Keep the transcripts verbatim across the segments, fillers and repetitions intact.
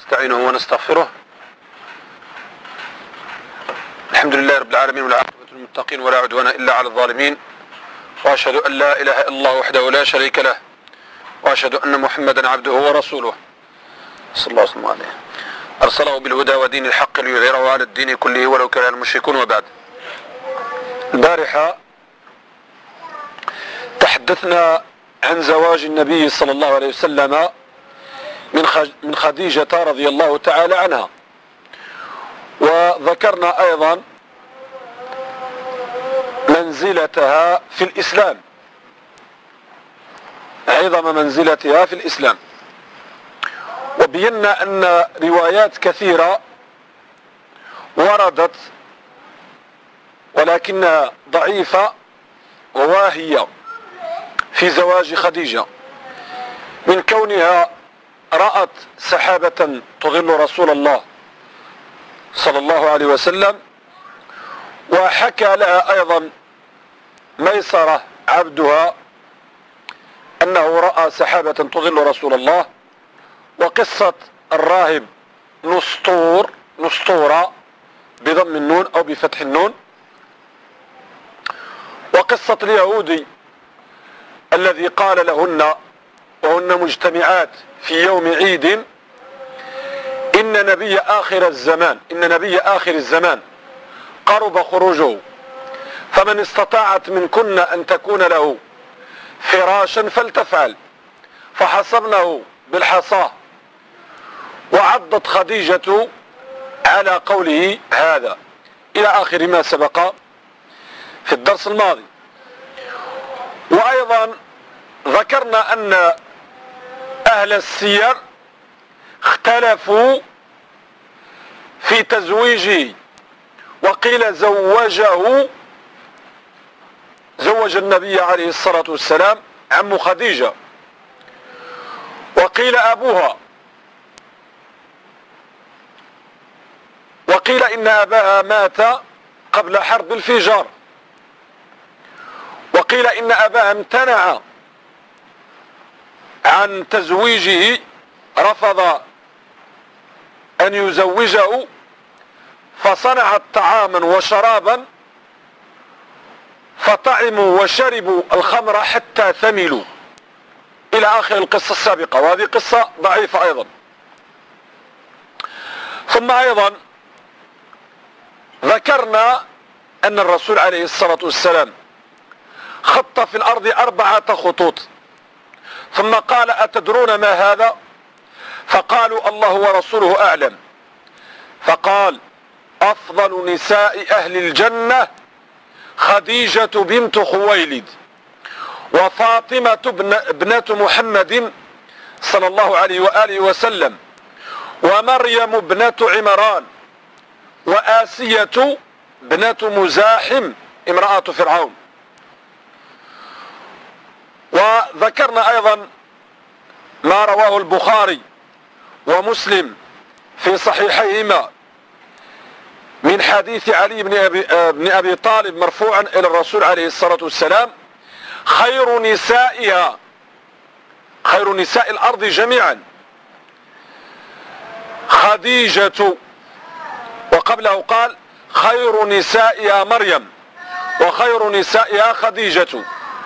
ونستعينه ونستغفره. الحمد لله رب العالمين والعاقبة للمتقين ولا عدوان إلا على الظالمين، وأشهد أن لا إله إلا الله وحده لا شريك له، وأشهد أن محمدا عبده ورسوله صلى الله عليه وسلم أرسله بالهدى ودين الحق ليظهره على الدين كله ولو كره المشركون. وبعد، البارحة تحدثنا عن زواج النبي صلى الله عليه وسلم من خديجة رضي الله تعالى عنها، وذكرنا أيضا منزلتها في الإسلام، عظم منزلتها في الإسلام، وبينا أن روايات كثيرة وردت ولكنها ضعيفة وواهية في زواج خديجة، من كونها رأت سحابة تظل رسول الله صلى الله عليه وسلم، وحكى لها أيضا ميسرة عبدها أنه رأى سحابة تظل رسول الله، وقصة الراهب نسطور نسطورة بضم النون أو بفتح النون، وقصة اليهودي الذي قال لهن وهن مجتمعات في يوم عيد: إن نبي آخر الزمان إن نبي آخر الزمان قرب خروجه، فمن استطاعت منكن أن تكون له فراشا فلتفعل، فحسبنه بالحصاه، وعضت خديجة على قوله هذا إلى آخر ما سبق في الدرس الماضي. وأيضا ذكرنا أن أهل السير اختلفوا في تزويجه، وقيل زوجه زوج النبي عليه الصلاة والسلام عم خديجة، وقيل أبوها، وقيل إن أباها مات قبل حرب الفجار، وقيل إن أباها امتنع عن تزويجه، رفض أن يزوجه، فصنعت طعاما وشرابا فطعموا وشربوا الخمر حتى ثملوا، إلى آخر القصة السابقة، وهذه قصة ضعيفة أيضا. ثم أيضا ذكرنا أن الرسول عليه الصلاة والسلام خط في الأرض أربعة خطوط، ثم قال: أتدرون ما هذا؟ فقالوا: الله ورسوله أعلم. فقال: أفضل نساء أهل الجنة خديجة بنت خويلد، وفاطمة ابنة محمد صلى الله عليه وآله وسلم، ومريم ابنة عمران، وآسية ابنة مزاحم امرأة فرعون. وذكرنا أيضا ما رواه البخاري ومسلم في صحيحيهما من حديث علي بن أبي, بن أبي طالب مرفوعا إلى الرسول عليه الصلاة والسلام: خير نسائها خير نساء الأرض جميعا خديجة، وقبله قال: خير نسائها مريم، وخير نسائها خديجة.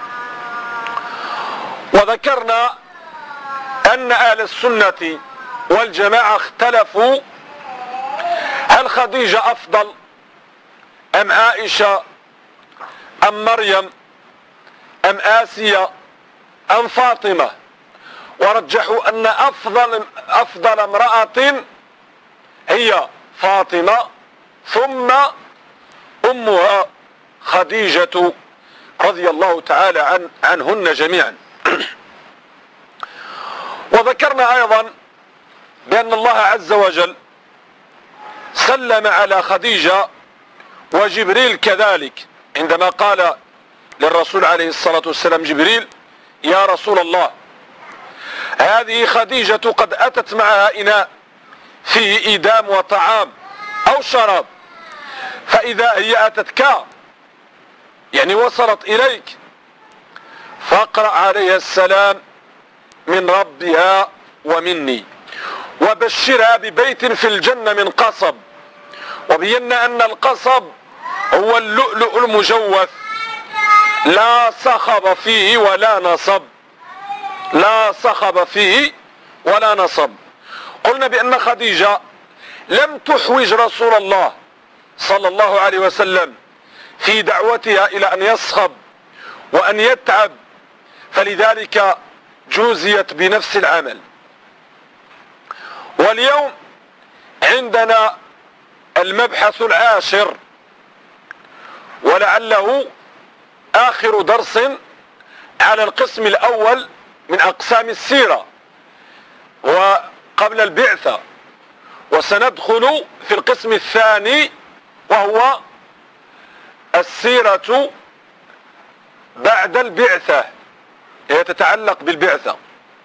وذكرنا أن أهل السنة والجماعة اختلفوا: هل خديجة أفضل أم عائشة أم مريم أم آسية أم فاطمة؟ ورجحوا أن أفضل أفضل امرأة هي فاطمة، ثم أمها خديجة رضي الله تعالى عن عنهن جميعا. وذكرنا أيضا بأن الله عز وجل سلم على خديجة وجبريل كذلك، عندما قال للرسول عليه الصلاة والسلام جبريل: يا رسول الله، هذه خديجة قد أتت معها إناء فيه إيدام وطعام أو شراب، فإذا هي أتتك يعني وصلت إليك فاقرأ عليها السلام من ربها ومني، وبشرها ببيت في الجنة من قصب. وبينا أن القصب هو اللؤلؤ المجوف، لا صخب فيه ولا نصب، لا صخب فيه ولا نصب. قلنا بأن خديجة لم تحوج رسول الله صلى الله عليه وسلم في دعوتها إلى أن يصخب وأن يتعب، فلذلك جوزيت بنفس العمل. واليوم عندنا المبحث العاشر، ولعله آخر درس على القسم الأول من أقسام السيرة وقبل البعثة، وسندخل في القسم الثاني وهو السيرة بعد البعثة، هي تتعلق بالبعثة.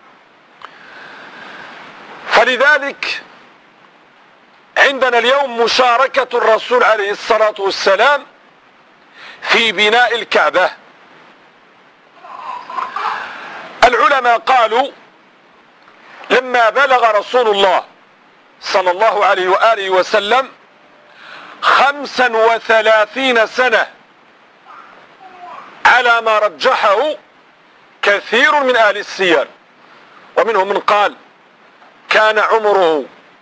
فلذلك عندنا اليوم مشاركة الرسول عليه الصلاة والسلام في بناء الكعبة. العلماء قالوا لما بلغ رسول الله صلى الله عليه وآله وسلم خمسا وثلاثين سنة على ما رجحه كثير من أهل السير، ومنهم من قال كان عمره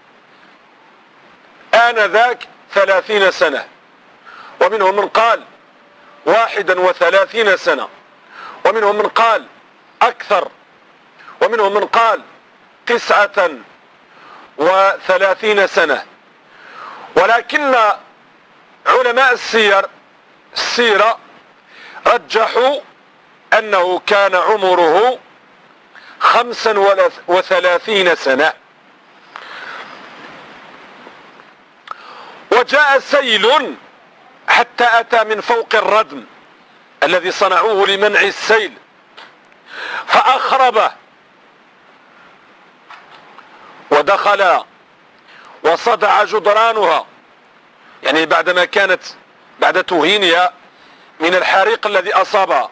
آنذاك ثلاثين سنة، ومنهم من قال واحدا وثلاثين سنة، ومنهم من قال أكثر، ومنهم من قال تسعة وثلاثين سنة. ولكن علماء السير السيرة رجحوا أنه كان عمره خمسا وثلاثين سنة. وجاء سيل حتى أتى من فوق الردم الذي صنعوه لمنع السيل فأخربه، ودخل وصدع جدرانها، يعني بعدما كانت بعد تهينها من الحريق الذي أصابها.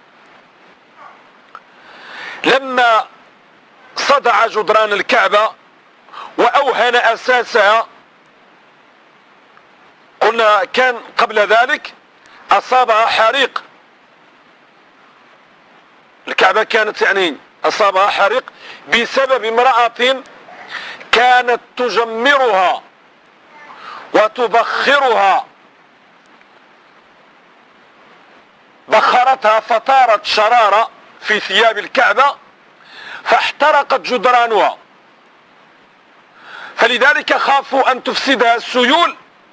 لما صدع جدران الكعبة وأوهن أساسها، قلنا كان قبل ذلك أصابها حريق، الكعبة كانت يعني أصابها حريق بسبب امرأة كانت تجمرها وتبخرها، بخرتها فطارت شرارة في ثياب الكعبة فاحترقت جدرانها، فلذلك خافوا أن تفسدها السيول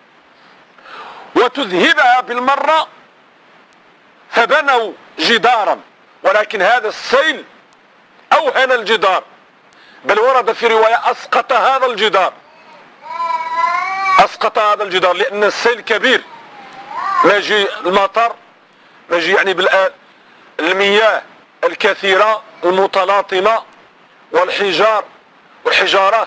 وتذهبها بالمرة، فبنوا جدارا، ولكن هذا السيل أوهن الجدار، بل ورد في رواية أسقط هذا الجدار، أسقط هذا الجدار لأن السيل كبير، ما يجي المطر، ما يجي يعني بالمياه الكثيرة المتلاطمة والحجار والحجارة،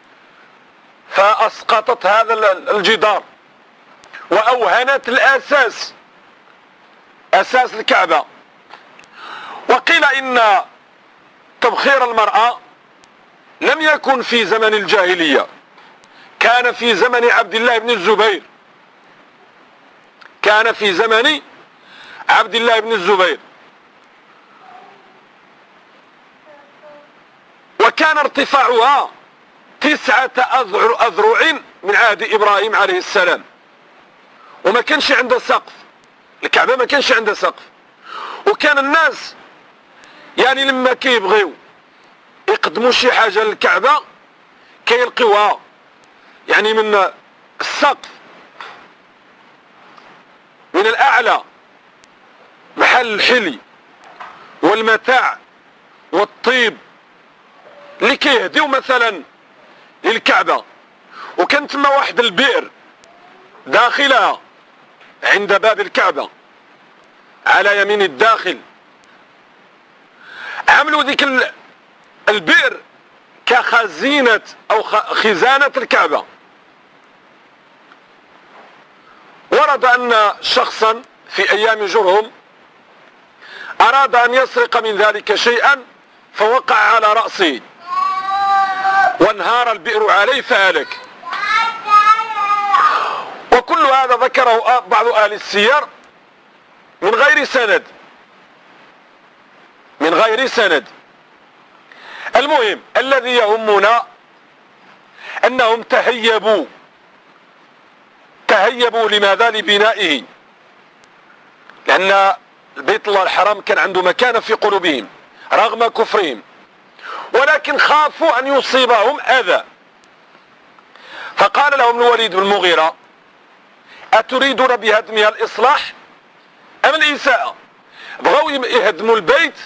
فأسقطت هذا الجدار وأوهنت الأساس، أساس الكعبة. وقيل إن تبخير المرأة لم يكن في زمن الجاهلية، كان في زمن عبد الله بن الزبير، كان في زمن عبد الله بن الزبير، وكان ارتفاعها تسعة أذرع من عهد إبراهيم عليه السلام، وما كانش عندها سقف، الكعبة ما كانش عندها سقف. وكان الناس يعني لما كيبغيو يقدموا شي حاجة للكعبة كيلقيوها يعني من السقف، من الأعلى، محل الحلي والمتاع والطيب اللي كيهديو مثلا للكعبة. وكان تما واحد البئر داخلها عند باب الكعبة على يمين الداخل، عملوا ذيك البئر كخزينة أو خزانة الكعبة. ورد أن شخصا في أيام جرهم أراد أن يسرق من ذلك شيئا فوقع على رأسه، وانهار البئر عليه فهلك. وكل هذا ذكره بعض أهل السير من غير سند من غير سند. المهم الذي يهمنا أنهم تهيبوا تهيبوا لماذا؟ لبنائه، لأن بيت الله الحرام كان عنده مكانة في قلوبهم رغم كفرهم، ولكن خافوا أن يصيبهم أذى. فقال لهم الوليد بن المغيرة: أتريدون بهدمها الإصلاح أم الإساءة؟ بغوا يهدموا البيت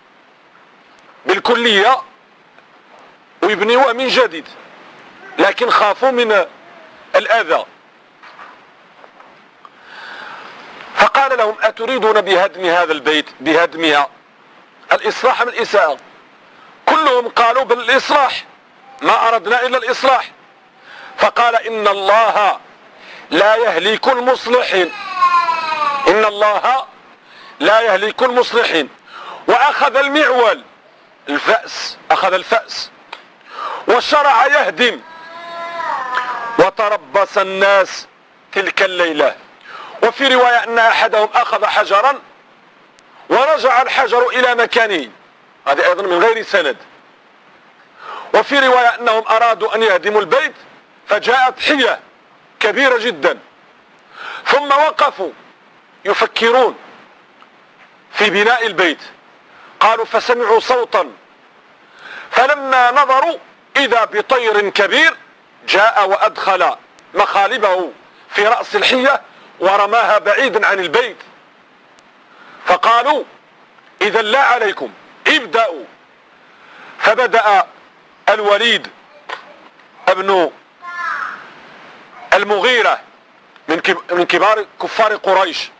بالكلية ويبنيوه من جديد، لكن خافوا من الأذى. فقال لهم: أتريدون بهدم هذا البيت بهدمها الإصلاح أم الإساءة؟ كلهم قالوا بالإصلاح، ما أردنا إلا الإصلاح. فقال: إن الله لا يهلك المصلحين إن الله لا يهلك المصلحين. وأخذ المعول الفأس أخذ الفأس وشرع يهدم. وتربص الناس تلك الليلة. وفي رواية أن أحدهم أخذ حجرا ورجع الحجر إلى مكانه، هذه أيضا من غير سند. وفي رواية أنهم أرادوا أن يهدموا البيت فجاءت حية كبيرة جدا، ثم وقفوا يفكرون في بناء البيت. قالوا: فسمعوا صوتا، فلما نظروا إذا بطير كبير جاء وأدخل مخالبه في رأس الحية ورماها بعيدا عن البيت. فقالوا: إذا لا عليكم ابدأوا. فبدأ الوليد ابن المغيرة من كبار كفار قريش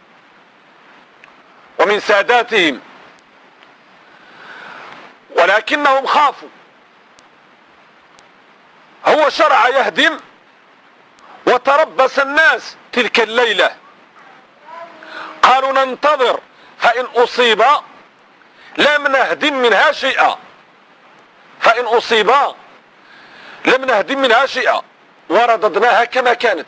ومن ساداتهم، ولكنهم خافوا. هو شرع يهدم وتربص الناس تلك الليلة. قالوا: ننتظر، فإن أصيب لم نهدم منها شيئا فإن أصيب لم نهدم منها شيئا ورددناها كما كانت،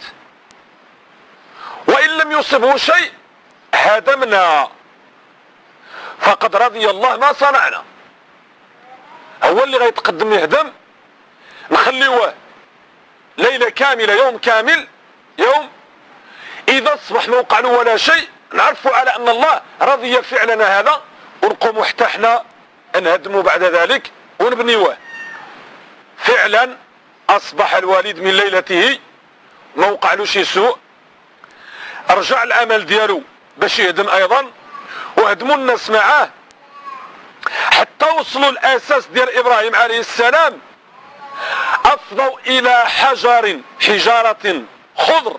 وإن لم يصبه شيء هدمنا، فقد رضي الله ما صنعنا. هو اللي غيتقدم يهدم، نخليوه ليلة كاملة يوم كامل يوم، إذا أصبح ما وقع له ولا شيء نعرفوا على أن الله رضي فعلنا هذا، ونقوم حتى احنا نهدموا بعد ذلك ونبنيوه. فعلا أصبح الوالد من ليلته ما وقع له شي سوء، رجع العمل ديالو باش يهدم أيضا، وهدموا الناس معاه حتى وصلوا الأساس ديال إبراهيم عليه السلام. أفضوا إلى حجر حجارة خضر،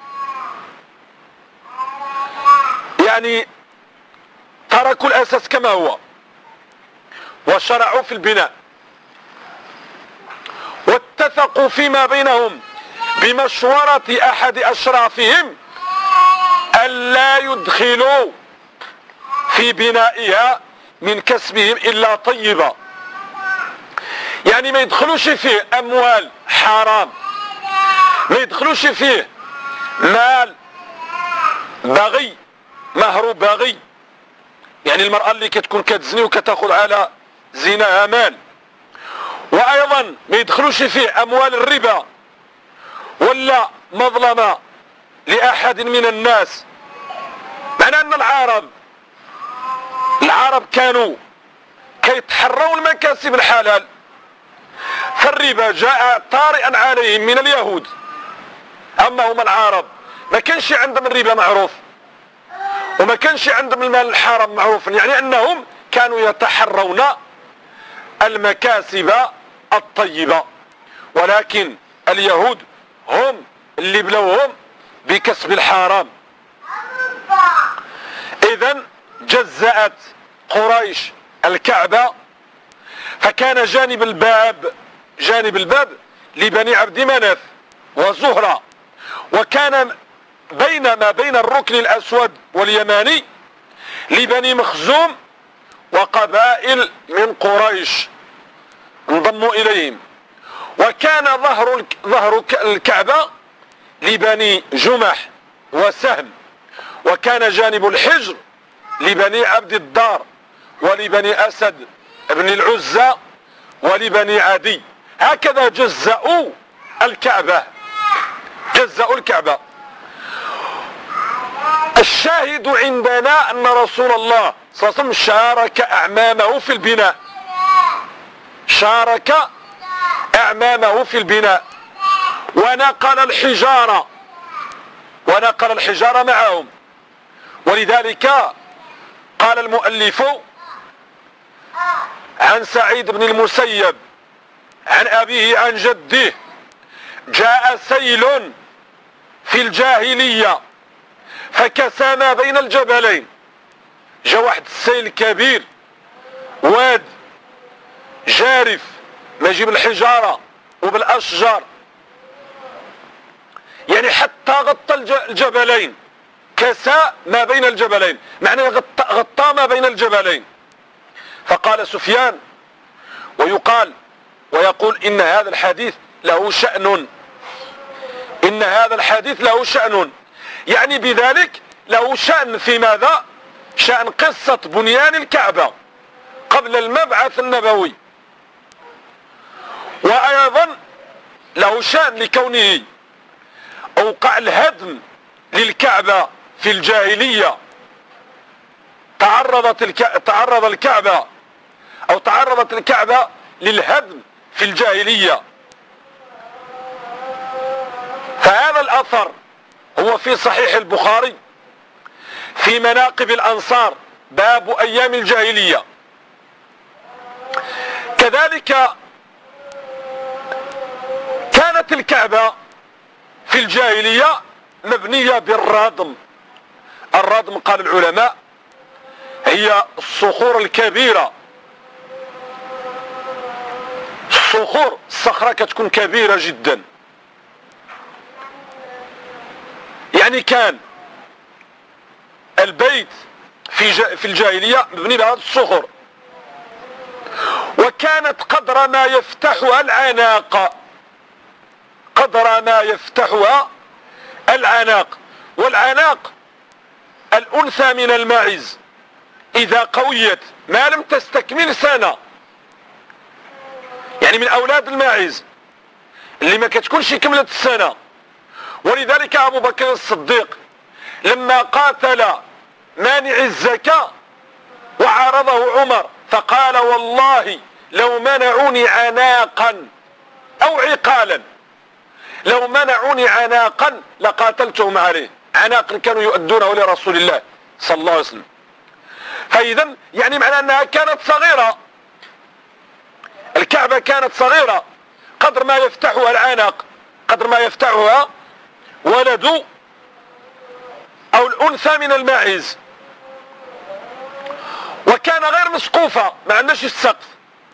يعني تركوا الأساس كما هو وشرعوا في البناء، واتفقوا فيما بينهم بمشورة أحد أشرافهم ألا يدخلوا في بنائها من كسبهم إلا طيبة، يعني ما يدخلوش فيه أموال حرام، ما يدخلوش فيه مال باغي مهر باغي، يعني المرأة اللي كتكون كتزني وكتاخذ على زناها مال. وأيضا ما يدخلوش فيه أموال الربا ولا مظلمة لأحد من الناس. معنى أن العرب العرب كانوا كيتحروا المكاسب الحلال، فالربا جاء طارئا عليهم من اليهود. أما هم العرب ما كانش عندهم الربا معروف، وما كانش عندهم المال الحرام معروف، يعني أنهم كانوا يتحرون المكاسب الطيبة. ولكن اليهود هم اللي بلوهم بكسب الحرام. إذن جزأت قريش الكعبة، فكان جانب الباب جانب الباب لبني عبد مناف وزهرة، وكان بين ما بين الركن الأسود واليماني لبني مخزوم وقبائل من قريش انضموا إليهم. وكان ظهر ظهر الكعبة لبني جمح وسهم، وكان جانب الحجر لبني عبد الدار ولبني أسد بن العزى ولبني عدي. هكذا جزأوا الكعبة، جزأوا الكعبة. الشاهد عندنا أن رسول الله صلى الله عليه وسلم شارك أعمامه في البناء، شارك أعمامه في البناء ونقل الحجارة ونقل الحجارة معهم. ولذلك قال المؤلف عن سعيد بن المسيب عن أبيه عن جده: جاء سيل في الجاهلية فكسى ما بين الجبلين. جاء واحد السيل كبير، واد جارف، ماشي بالحجارة وبالأشجار، يعني حتى غطى الجبلين، كسى ما بين الجبلين، معنى غطى, غطى ما بين الجبلين. فقال سفيان، ويقال ويقول إن هذا الحديث له شأن، إن هذا الحديث له شأن، يعني بذلك له شأن في ماذا؟ شأن قصة بنيان الكعبة قبل المبعث النبوي، وأيضا له شأن لكونه أوقع الهدم للكعبة في الجاهلية. تعرضت الك... تعرض الكعبة أو تعرضت الكعبة للهدم في الجاهلية. فهذا الأثر هو في صحيح البخاري في مناقب الأنصار باب أيام الجاهلية. كذلك كانت الكعبة في الجاهلية مبنية بالردم. الردم قال العلماء هي الصخور الكبيرة، الصخور الصخرة كتكون كبيرة جدا، يعني كان البيت في في الجاهلية مبني بهذه الصخور، وكانت قدر ما يفتحها العناق، قدر ما يفتحها العناق. والعناق الأنثى من الماعز إذا قويت ما لم تستكمل سنة، يعني من أولاد الماعز اللي ما كتكونش كملت السنة. ولذلك أبو بكر الصديق لما قاتل مانع الزكاة وعارضه عمر فقال: والله لو منعوني عناقا أو عقالا، لو منعوني عناقا لقاتلتهم عليه. عناقا كانوا يؤدونه لرسول الله صلى الله عليه وسلم. فإذا يعني معنى أنها كانت صغيرة، الكعبة كانت صغيرة قدر ما يفتحها العناق، قدر ما يفتحها ولد أو الأنثى من الماعز. وكان غير مسقوفة، ما عندناش السقف،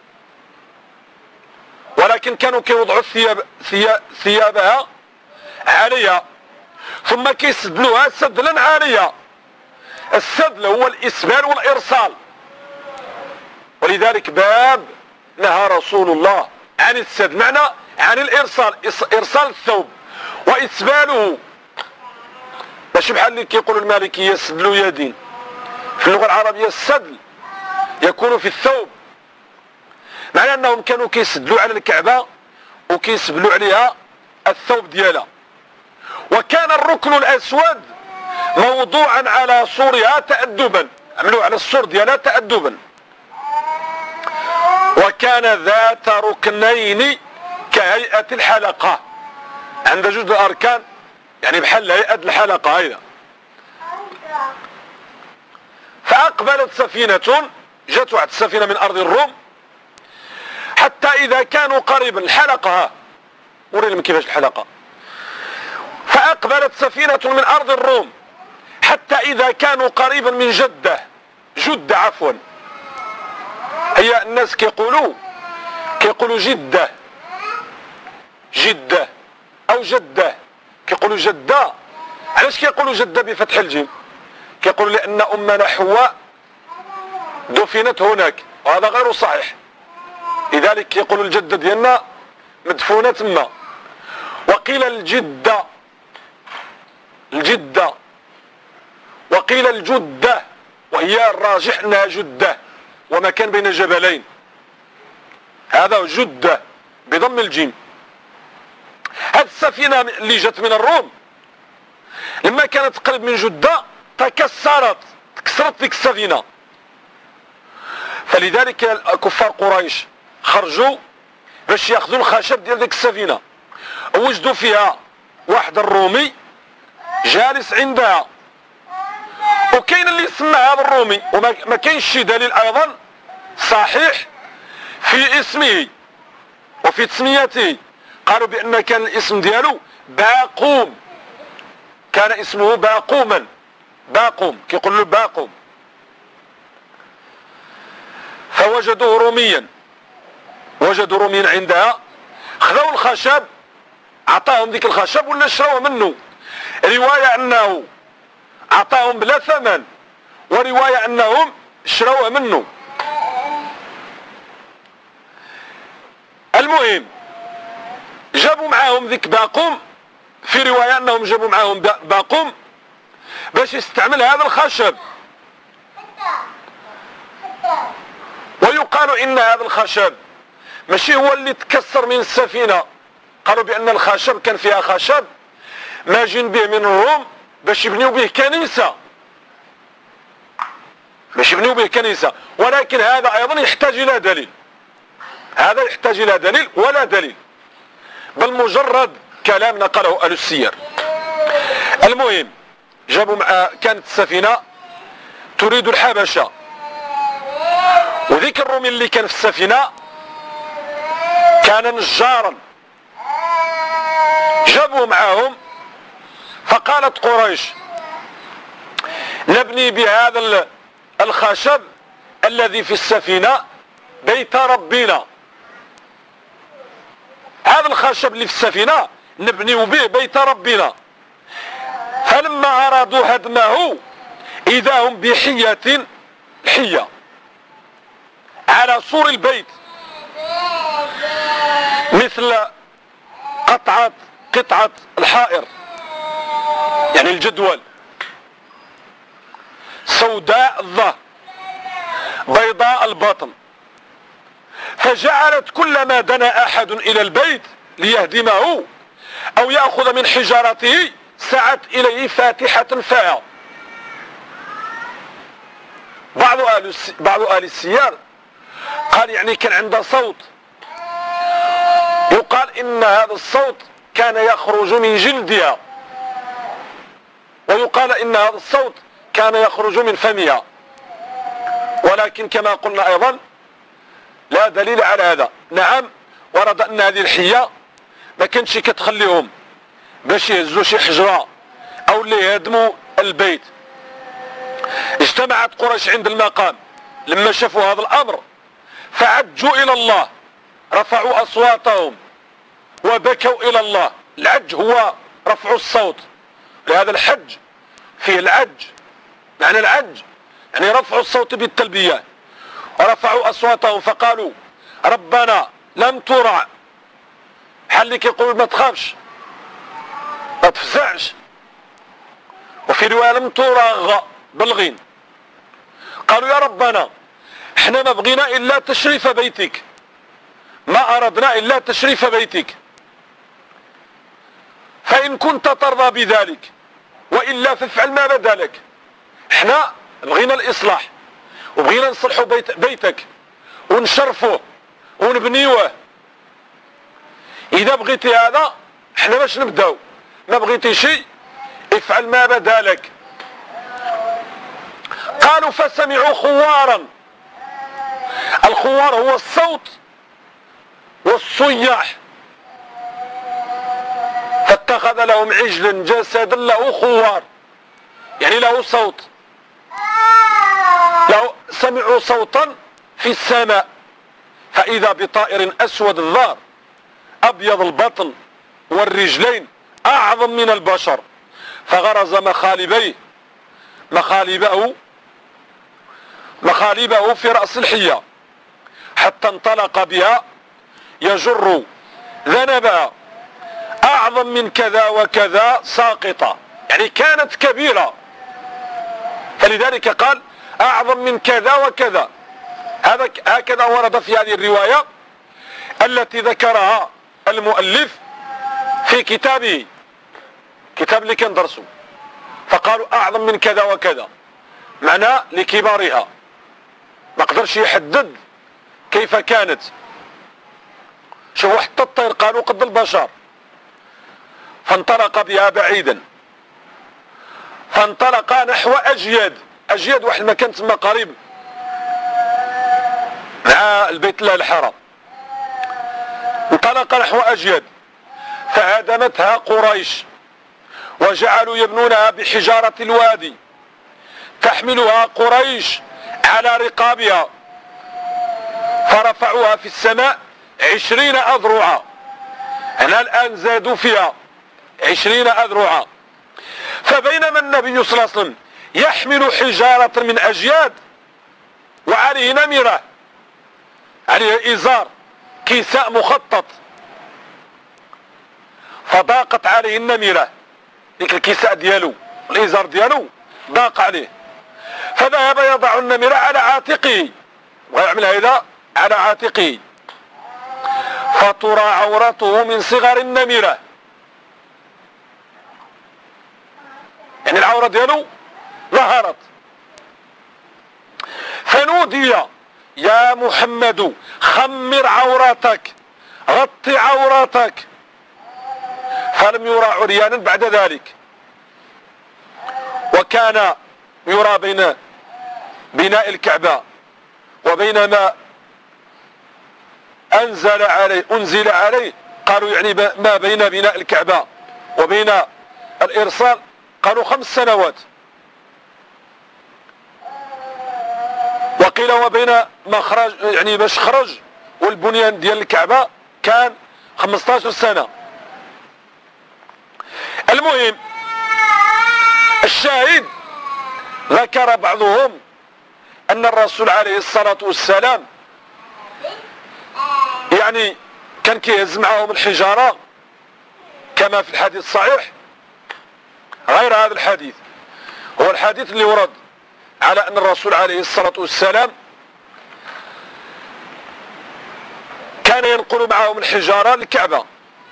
ولكن كانوا كيوضعوا الثياب ثيابها عالية ثم كيسدلوها سدلا عالية. السدل هو الإسبال والإرسال، ولذلك باب نهى رسول الله عن السدل، معنى عن الإرسال، إرسال الثوب وإسباله. ماشي بحال اللي كيقولوا المالكية سدلوا يدين. في اللغة العربية السدل يكون في الثوب، معنى أنهم كانوا كيسدلوا على الكعبة وكيسبلوا عليها الثوب ديالها. وكان الركن الأسود موضوعا على سورها تأدبا، عملوا على السور ديالها تأدبا. وكان ذات ركنين كهيئة الحلقة، عند جزء الأركان يعني بحال هيئة الحلقة هيدا. فأقبلت سفينة، جاءت واحد السفينة من أرض الروم، حتى إذا كانوا قريبا الحلقة، وري لهم كيفاش الحلقة. فأقبلت سفينة من أرض الروم حتى إذا كانوا قريبا من جدة، جدة عفوا، هي الناس كيقولوا كيقولوا جدة جدة أو جدة، كيقولوا جدة. علاش كيقولوا جدة بفتح الجيم؟ كيقولوا لأن أمنا حواء دفنت هناك، وهذا غير صحيح. لذلك يقولوا الجدة ديالنا مدفونة تما. وقيل الجدة الجدة وقيل الجدة، وهي الراجح انها جدة ومكان بين جبلين، هذا جدة بضم الجيم. هذه السفينة اللي جت من الروم لما كانت تقرب من جدة تكسرت، تكسرت ديك السفينة، فلذلك كفار قريش خرجوا باش ياخذوا الخشب ديال ديك السفينة، وجدوا فيها واحد الرومي جالس عندها، وكاين اللي سمى هذا الرومي وما كاينش شي دليل ايضا صحيح في اسمه وفي تسميته. قالوا بان كان الاسم ديالو باقوم، كان اسمه باقوما، باقوم كيقول له باقوم. فوجدوه روميا، وجدوا روميا عندها، خذوا الخشب، عطاهم ذيك الخشب ولا شراوه منه. رواية انه عطاهم بلا ثمن، ورواية انهم شراوه منه. المهم جابوا معاهم ذيك باقوم، في رواية انهم جابوا معاهم باقوم باش يستعمل هذا الخشب. ويقال ان هذا الخشب ماشي هو اللي تكسر من السفينة، قالوا بان الخشب كان فيها خشب ماجين به من الروم باش يبنيو به كنيسة، باش يبنيو به كنيسة. ولكن هذا ايضا يحتاج الى دليل، هذا يحتاج الى دليل ولا دليل، بل مجرد كلام نقله اهل السير. المهم جابوا مع كانت السفينة تريد الحبشة، وذيك الرومي اللي كان في السفينة كان نجارا، جابوا معاهم. فقالت قريش نبني بهذا الخشب الذي في السفينة بيت ربنا، هذا الخشب اللي في السفينة نبني به بيت ربنا. فلما أرادوا هدمه إذا هم بحية، حية على سور البيت مثل قطعة قطعة الحائر، يعني الجدول، سوداء الظهر بيضاء البطن. فجعلت كلما دنا أحد إلى البيت ليهدمه أو يأخذ من حجارته سعت إليه فاتحة فاء. بعض أهل بعض أهل السيار قال يعني كان عنده صوت، يقال إن هذا الصوت كان يخرج من جلدها، ويقال إن هذا الصوت كان يخرج من فمها. ولكن كما قلنا أيضا لا دليل على هذا. نعم ورد أن هذه الحية ما كانتش كتخليهم باش يهزوا شي حجرة أو اللي يهدموا البيت. اجتمعت قريش عند المقام لما شافوا هذا الأمر فعجوا إلى الله، رفعوا أصواتهم وبكوا إلى الله. العج هو رفع الصوت، لهذا الحج فيه العج، معنى العج يعني رفع الصوت بالتلبية. ورفعوا أصواتهم فقالوا ربنا لم ترع، بحال اللي كيقول ما تخافش ما تفزعش، وفي رواية لم ترغ بالغين. قالوا يا ربنا احنا ما بغينا إلا تشريف بيتك، ما أردنا إلا تشريف بيتك، فإن كنت ترضى بذلك وإلا فافعل ما بدا لك. احنا بغينا الإصلاح وبغينا نصلحوا بيت بيتك ونشرفوه ونبنيوه. إذا بغيتي هذا احنا باش نبداو، ما بغيتي شيء افعل ما بدا لك. قالوا فسمعوا خوارا، الخوار هو الصوت والصياح، فاتخذ لهم عجلا جسدا له خوار، يعني له صوت، لو سمعوا صوتا في السماء فإذا بطائر أسود الظهر أبيض البطن والرجلين أعظم من البشر، فغرز مخالبيه مخالبه مخالبه في رأس الحية حتى انطلق بها يجر ذنبها أعظم من كذا وكذا ساقطة، يعني كانت كبيرة، فلذلك قال أعظم من كذا وكذا. هذا هكذا ورد في هذه الرواية التي ذكرها المؤلف في كتابه، كتاب اللي كان درسه، فقالوا أعظم من كذا وكذا، معناه لكبارها، ما قدرش يحدد كيف كانت. شوفوا حتى الطير قالوا قد البشر، فانطلق بها بعيدا، فانطلق نحو أجياد. أجياد واحد المكان تما قريب مع البيت الله الحرام. انطلق نحو أجياد فهدمتها قريش وجعلوا يبنونها بحجارة الوادي، تحملها قريش على رقابها، فرفعوها في السماء عشرين أذرعا. هنا الآن زادوا فيها عشرين أذرعا. فبينما النبي صلى الله عليه وسلم يحمل حجارة من أجياد وعليه نمرة، عليه إزار كيساء مخطط، فضاقت عليه النمرة، ديك الكيساء ديالو الإزار ديالو ضاق عليه، فذهب يضع النمرة على عاتقه ويعمل هذا على عاتقه، فترى عورته من صغر النمرة، يعني العورة ديالو ظهرت. فنودي يا محمد خمر عورتك، غطي عورتك، فلم يرى عريانا بعد ذلك. وكان يرى بين بناء الكعبة وبين ما أنزل عليه أنزل عليه، قالوا يعني ما بين بناء الكعبة وبين الإرسال قالوا خمس سنوات، وقيل وبين ما خرج يعني باش خرج والبنيان ديال الكعبة كان خمسة عشر سنة. المهم الشاهد ذكر بعضهم أن الرسول عليه الصلاة والسلام يعني كان كيهز معهم الحجارة كما في الحديث الصحيح. غير هذا الحديث هو الحديث اللي ورد على أن الرسول عليه الصلاة والسلام كان ينقل معهم الحجارة للكعبة،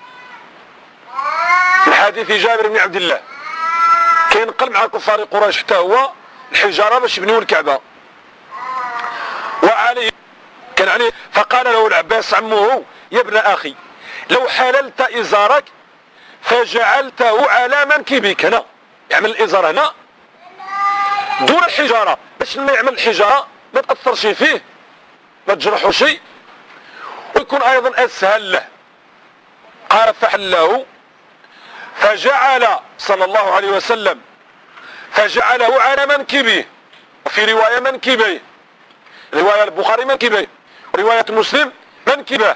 الحديث جابر بن عبد الله كينقل مع كفار قريش حتى هو الحجارة باش يبنيوا الكعبة. وعليه كان عليه فقال له العباس عمه يا ابن أخي لو حللت إزارك فجعلته على منكبك، هنا يعمل الإزار هنا دون الحجارة باش لما يعمل الحجارة ما تأثرش فيه ما تجرحه شيء ويكون أيضا أسهل له. قال فحله فجعل صلى الله عليه وسلم فجعله على منكبه، وفي رواية منكبيه، رواية البخاري منكبيه، رواية مسلم منكبه،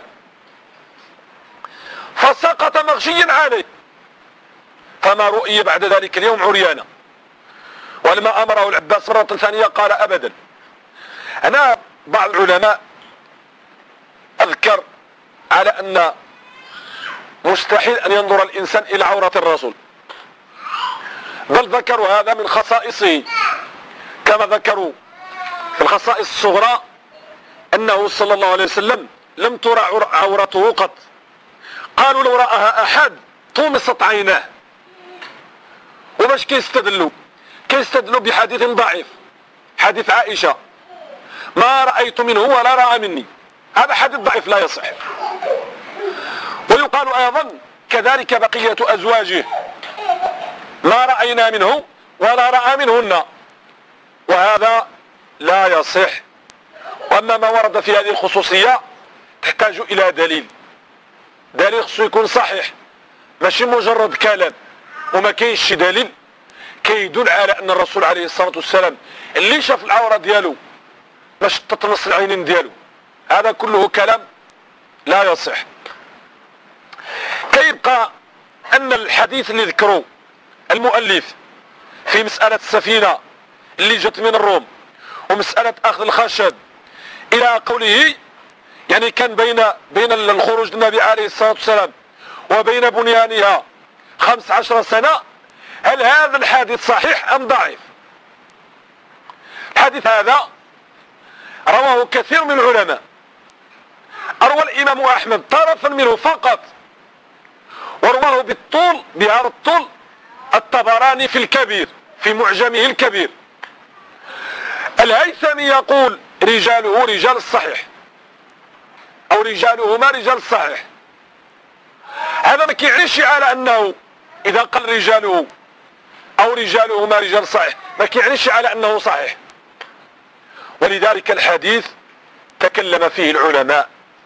فسقط مغشيا عليه، فما رؤي بعد ذلك اليوم عريانا. ولما أمره العباس مرة ثانية قال أبدا. أنا بعض العلماء أذكر على أن مستحيل أن ينظر الإنسان إلى عورة الرسول، بل ذكروا هذا من خصائصه، كما ذكروا في الخصائص الصغرى أنه صلى الله عليه وسلم لم ترى عورته قط. قالوا لو رآها أحد طمست عيناه. وباش كيستدلوا كيستدلوا بحديث ضعيف، حديث عائشة ما رأيت منه ولا رأى مني، هذا حديث ضعيف لا يصح. ويقال أيضا كذلك بقية أزواجه ما رأينا منه ولا رأى منهن، وهذا لا يصح. وأما ما ورد في هذه الخصوصية تحتاج إلى دليل، دليل خصو يكون صحيح ماشي مجرد كلام، وما كاينش شي دليل كيدل على أن الرسول عليه الصلاة والسلام اللي شاف العورة ديالو باش تطمس العينين ديالو، هذا كله كلام لا يصح. كيبقى أن الحديث اللي ذكره المؤلف في مسألة السفينة اللي جت من الروم ومسألة أخذ الخشب إلى قوله يعني كان بين بين الخروج النبي عليه الصلاة والسلام وبين بنيانها خمس عشر سنة. هل هذا الحديث صحيح أم ضعيف؟ الحديث هذا رواه كثير من العلماء، أروى الإمام أحمد طرفا منه فقط، ورواه بالطول بهذا الطول الطبراني في الكبير في معجمه الكبير. الهيثمي يقول رجاله رجال الصحيح أو رجالهما رجال الصحيح. هذا ما كيعنيش على أنه إذا قال رجاله أو رجالهما رجال الصحيح ما كيعنيش على أنه صحيح، ولذلك الحديث تكلم فيه العلماء.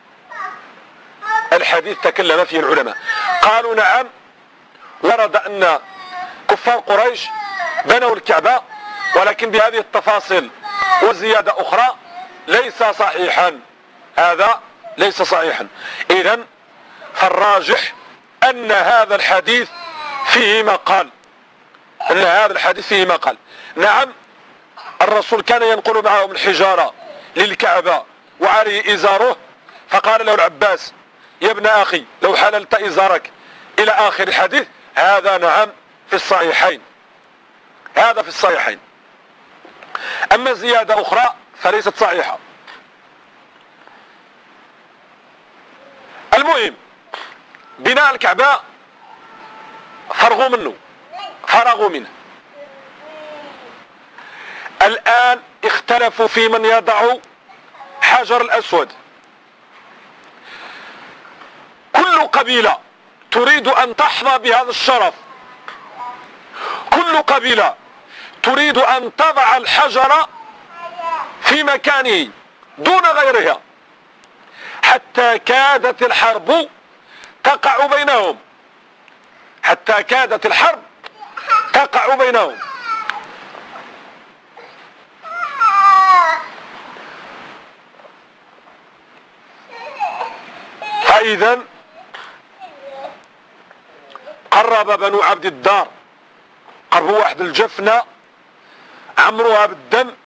الحديث تكلم فيه العلماء قالوا نعم ورد أن كفار قريش بنوا الكعبة، ولكن بهذه التفاصيل وزيادة أخرى ليس صحيحا، هذا ليس صحيحا. إذن فالراجح أن هذا الحديث فيه مقال، أن هذا الحديث فيه مقال. نعم الرسول كان ينقل معهم الحجارة للكعبة وعليه إزاره، فقال له العباس يا ابن أخي لو حللت إزارك إلى آخر الحديث. هذا نعم في الصحيحين، هذا في الصحيحين. أما زيادة أخرى فليست صحيحة. المهم بناء الكعبة فرغوا منه فرغوا منه. الآن اختلفوا في من يضع حجر الأسود. كل قبيلة تريد أن تحظى بهذا الشرف، كل قبيلة تريد أن تضع الحجر في مكانه دون غيرها، حتى كادت الحرب تقع بينهم، حتى كادت الحرب تقع بينهم. فإذا قرب بنو عبد الدار، قربوا واحد الجفنة عمروها بالدم